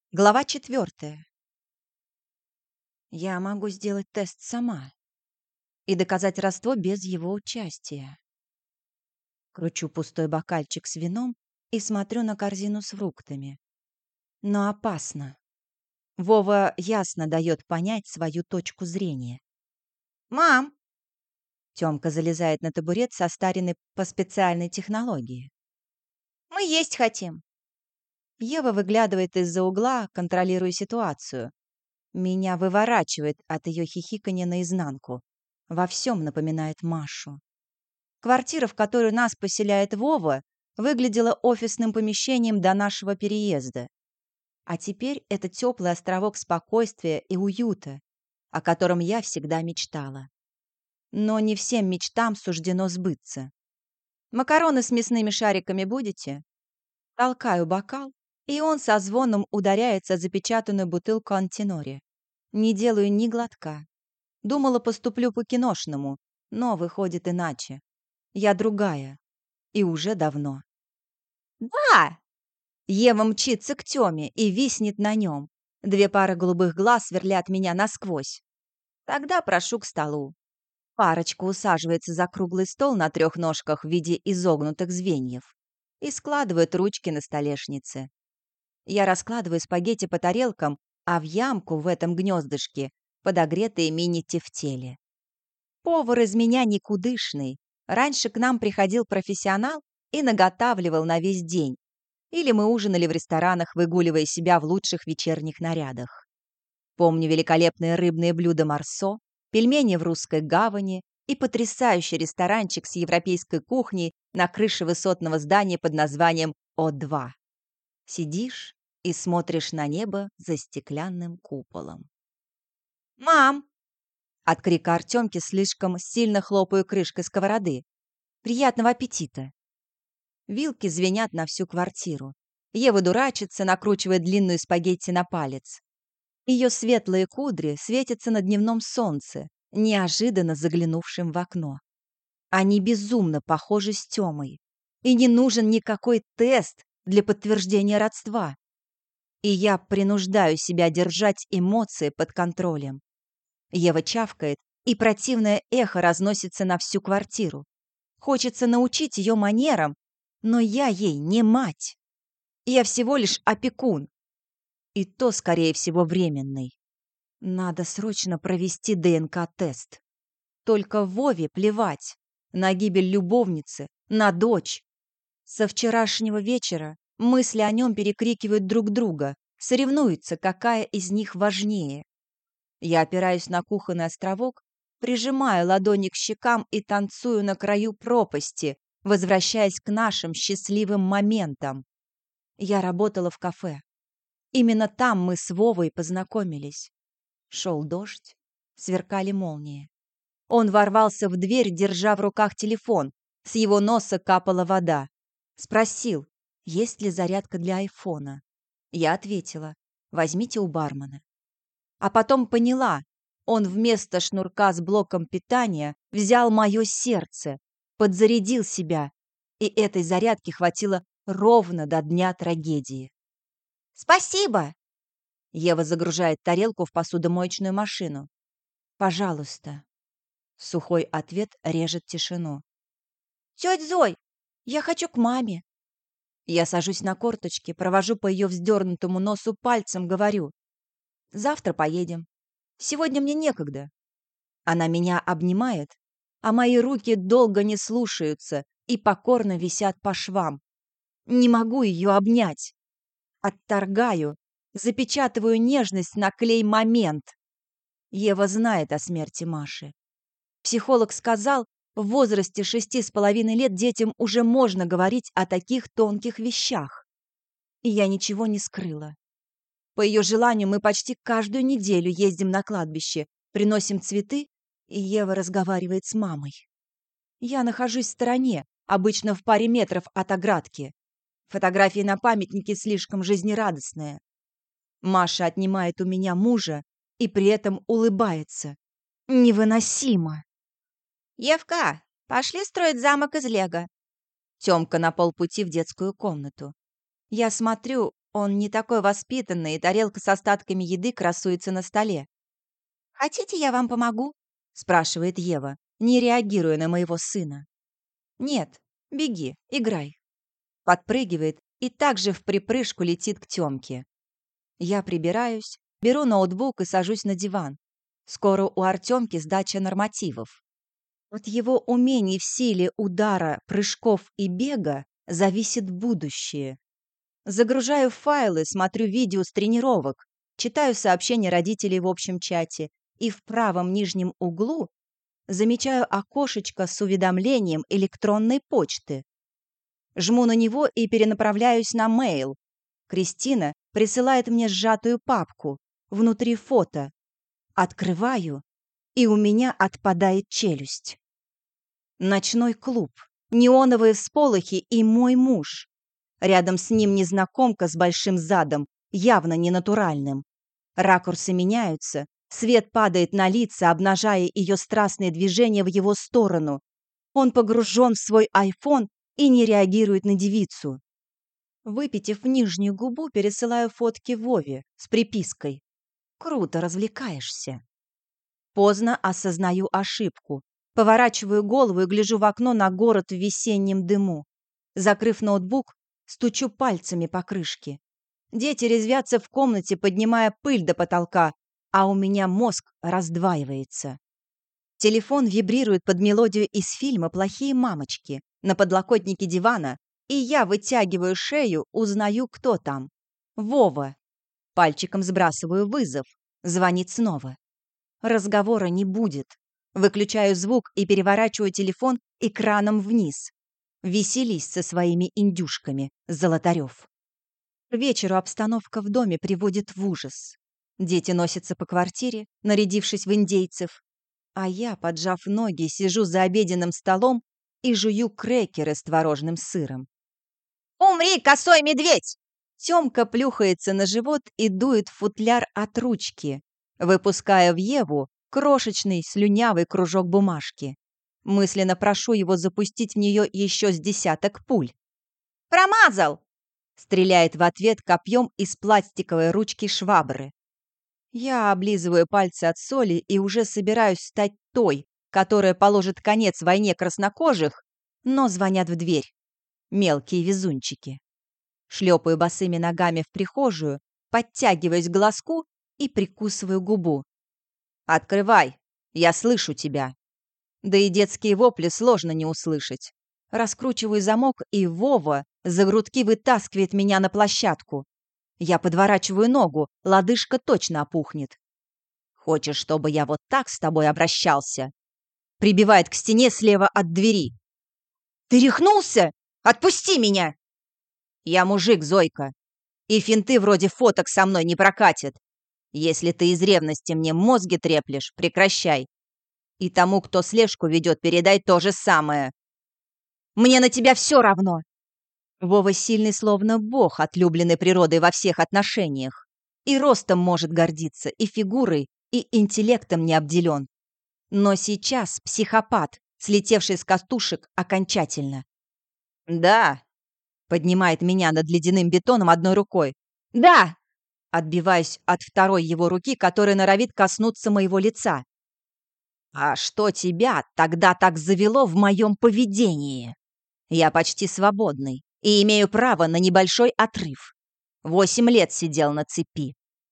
Глава 4. Я могу сделать тест сама и доказать родство без его участия. Кручу пустой бокальчик с вином и смотрю на корзину с фруктами. Но опасно. Вова ясно дает понять свою точку зрения. «Мам!» Тёмка залезает на табурет, состаренный по специальной технологии. «Мы есть хотим!» Ева выглядывает из-за угла, контролируя ситуацию. Меня выворачивает от ее хихиканья наизнанку. Во всем напоминает Машу. Квартира, в которую нас поселяет Вова, выглядела офисным помещением до нашего переезда. А теперь это теплый островок спокойствия и уюта, о котором я всегда мечтала. Но не всем мечтам суждено сбыться. «Макароны с мясными шариками будете?» Толкаю бокал, и он со звоном ударяется о запечатанную бутылку Антиноре. Не делаю ни глотка. Думала, поступлю по-киношному, но выходит иначе. Я другая. И уже давно. «Да!» Ева мчится к Тёме и виснет на нем. Две пары голубых глаз сверлят меня насквозь. Тогда прошу к столу. Парочка усаживается за круглый стол на 3 ножках в виде изогнутых звеньев и складывает ручки на столешнице. Я раскладываю спагетти по тарелкам, а в ямку в этом гнездышке подогретые мини-тефтели. Повар из меня никудышный. Раньше к нам приходил профессионал и наготавливал на весь день. Или мы ужинали в ресторанах, выгуливая себя в лучших вечерних нарядах. Помню великолепные рыбные блюда Марсо, пельмени в Русской гавани и потрясающий ресторанчик с европейской кухней на крыше высотного здания под названием О2. Сидишь и смотришь на небо за стеклянным куполом. «Мам!» От крика Артемки слишком сильно хлопаю крышкой сковороды. «Приятного аппетита!» Вилки звенят на всю квартиру. Ева дурачится, накручивая длинную спагетти на палец. Ее светлые кудри светятся на дневном солнце, неожиданно заглянувшим в окно. Они безумно похожи с Тёмой. И не нужен никакой тест для подтверждения родства. И я принуждаю себя держать эмоции под контролем. Ева чавкает, и противное эхо разносится на всю квартиру. Хочется научить ее манерам, но я ей не мать. Я всего лишь опекун. И то, скорее всего, временный. Надо срочно провести ДНК-тест. Только Вове плевать. На гибель любовницы, на дочь. Со вчерашнего вечера мысли о нем перекрикивают друг друга, соревнуются, какая из них важнее. Я опираюсь на кухонный островок, прижимаю ладони к щекам и танцую на краю пропасти, возвращаясь к нашим счастливым моментам. Я работала в кафе. Именно там мы с Вовой познакомились. Шел дождь, сверкали молнии. Он ворвался в дверь, держа в руках телефон. С его носа капала вода. Спросил, есть ли зарядка для айфона. Я ответила, возьмите у бармена. А потом поняла, он вместо шнурка с блоком питания взял мое сердце, подзарядил себя, и этой зарядки хватило ровно до дня трагедии. «Спасибо!» Ева загружает тарелку в посудомоечную машину. «Пожалуйста». Сухой ответ режет тишину. «Тёть Зой, я хочу к маме». Я сажусь на корточки, провожу по ее вздернутому носу пальцем, говорю. «Завтра поедем. Сегодня мне некогда». Она меня обнимает, а мои руки долго не слушаются и покорно висят по швам. Не могу ее обнять. Отторгаю, запечатываю нежность на клей-момент. Ева знает о смерти Маши. Психолог сказал, в возрасте 6,5 лет детям уже можно говорить о таких тонких вещах. И я ничего не скрыла. По ее желанию мы почти каждую неделю ездим на кладбище, приносим цветы, и Ева разговаривает с мамой. Я нахожусь в стороне, обычно в паре метров от оградки. Фотографии на памятнике слишком жизнерадостные. Маша отнимает у меня мужа и при этом улыбается. Невыносимо. «Евка, пошли строить замок из лего». Тёмка на полпути в детскую комнату. Я смотрю, Он не такой воспитанный, и тарелка с остатками еды красуется на столе. «Хотите, я вам помогу?» — спрашивает Ева, не реагируя на моего сына. «Нет, беги, играй». Подпрыгивает и также вприпрыжку летит к Тёмке. Я прибираюсь, беру ноутбук и сажусь на диван. Скоро у Артёмки сдача нормативов. От его умений в силе удара, прыжков и бега зависит будущее. Загружаю файлы, смотрю видео с тренировок, читаю сообщения родителей в общем чате и в правом нижнем углу замечаю окошечко с уведомлением электронной почты. Жму на него и перенаправляюсь на мейл. Кристина присылает мне сжатую папку, внутри фото. Открываю, и у меня отпадает челюсть. Ночной клуб, неоновые всполохи и мой муж. Рядом с ним незнакомка с большим задом, явно ненатуральным. Ракурсы меняются, свет падает на лица, обнажая ее страстные движения в его сторону. Он погружен в свой айфон и не реагирует на девицу. Выпитив нижнюю губу, пересылаю фотки Вове с припиской: «Круто развлекаешься». Поздно осознаю ошибку. Поворачиваю голову и гляжу в окно на город в весеннем дыму. Закрыв ноутбук, стучу пальцами по крышке. Дети резвятся в комнате, поднимая пыль до потолка, а у меня мозг раздваивается. Телефон вибрирует под мелодию из фильма «Плохие мамочки» на подлокотнике дивана, и я вытягиваю шею, узнаю, кто там. Вова. Пальчиком сбрасываю вызов. Звонит снова. Разговора не будет. Выключаю звук и переворачиваю телефон экраном вниз. Веселись со своими индюшками, Золотарев. К вечеру обстановка в доме приводит в ужас. Дети носятся по квартире, нарядившись в индейцев, а я, поджав ноги, сижу за обеденным столом и жую крекеры с творожным сыром. «Умри, косой медведь!» Тёмка плюхается на живот и дует в футляр от ручки, выпуская в Еву крошечный слюнявый кружок бумажки. Мысленно прошу его запустить в нее еще с десяток пуль. «Промазал!» — стреляет в ответ копьем из пластиковой ручки швабры. Я облизываю пальцы от соли и уже собираюсь стать той, которая положит конец войне краснокожих, но звонят в дверь. Мелкие везунчики. Шлепаю босыми ногами в прихожую, подтягиваюсь к глазку и прикусываю губу. «Открывай! Я слышу тебя!» Да и детские вопли сложно не услышать. Раскручиваю замок, и Вова за грудки вытаскивает меня на площадку. Я подворачиваю ногу, лодыжка точно опухнет. «Хочешь, чтобы я вот так с тобой обращался?» Прибивает к стене слева от двери. «Ты рехнулся? Отпусти меня!» «Я мужик, Зойка, и финты вроде фоток со мной не прокатят. Если ты из ревности мне мозги треплешь, прекращай. И тому, кто слежку ведет, передай то же самое. Мне на тебя все равно!» Вова сильный, словно бог, отлюбленный природой во всех отношениях. И ростом может гордиться, и фигурой, и интеллектом не обделен. Но сейчас психопат, слетевший с катушек окончательно. «Да», — поднимает меня над ледяным бетоном одной рукой. «Да!» — отбиваюсь от второй его руки, которая норовит коснуться моего лица. «А что тебя тогда так завело в моем поведении? Я почти свободный и имею право на небольшой отрыв. 8 лет сидел на цепи».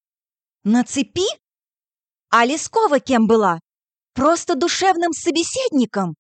«На цепи? А Лескова кем была? Просто душевным собеседником?»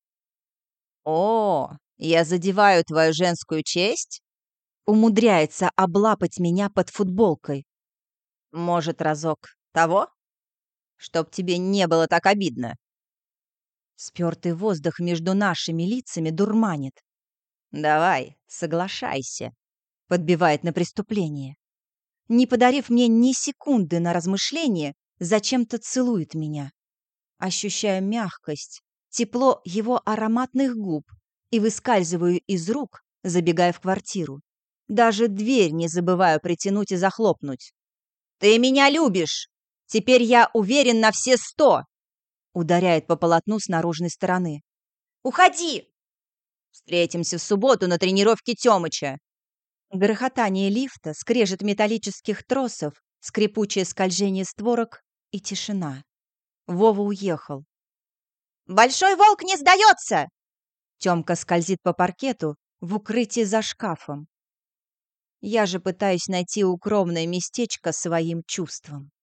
«О, я задеваю твою женскую честь?» Умудряется облапать меня под футболкой. «Может, разок того? Чтоб тебе не было так обидно». Спёртый воздух между нашими лицами дурманит. «Давай, соглашайся», — подбивает на преступление. Не подарив мне ни секунды на размышление, зачем-то целует меня. Ощущаю мягкость, тепло его ароматных губ и выскальзываю из рук, забегая в квартиру. Даже дверь не забываю притянуть и захлопнуть. «Ты меня любишь! Теперь я уверен на все 100!» Ударяет по полотну с наружной стороны. «Уходи!» «Встретимся в субботу на тренировке Тёмыча!» Грохотание лифта, скрежет металлических тросов, скрипучее скольжение створок и тишина. Вова уехал. «Большой волк не сдается!» Тёмка скользит по паркету в укрытии за шкафом. Я же пытаюсь найти укромное местечко своим чувствам.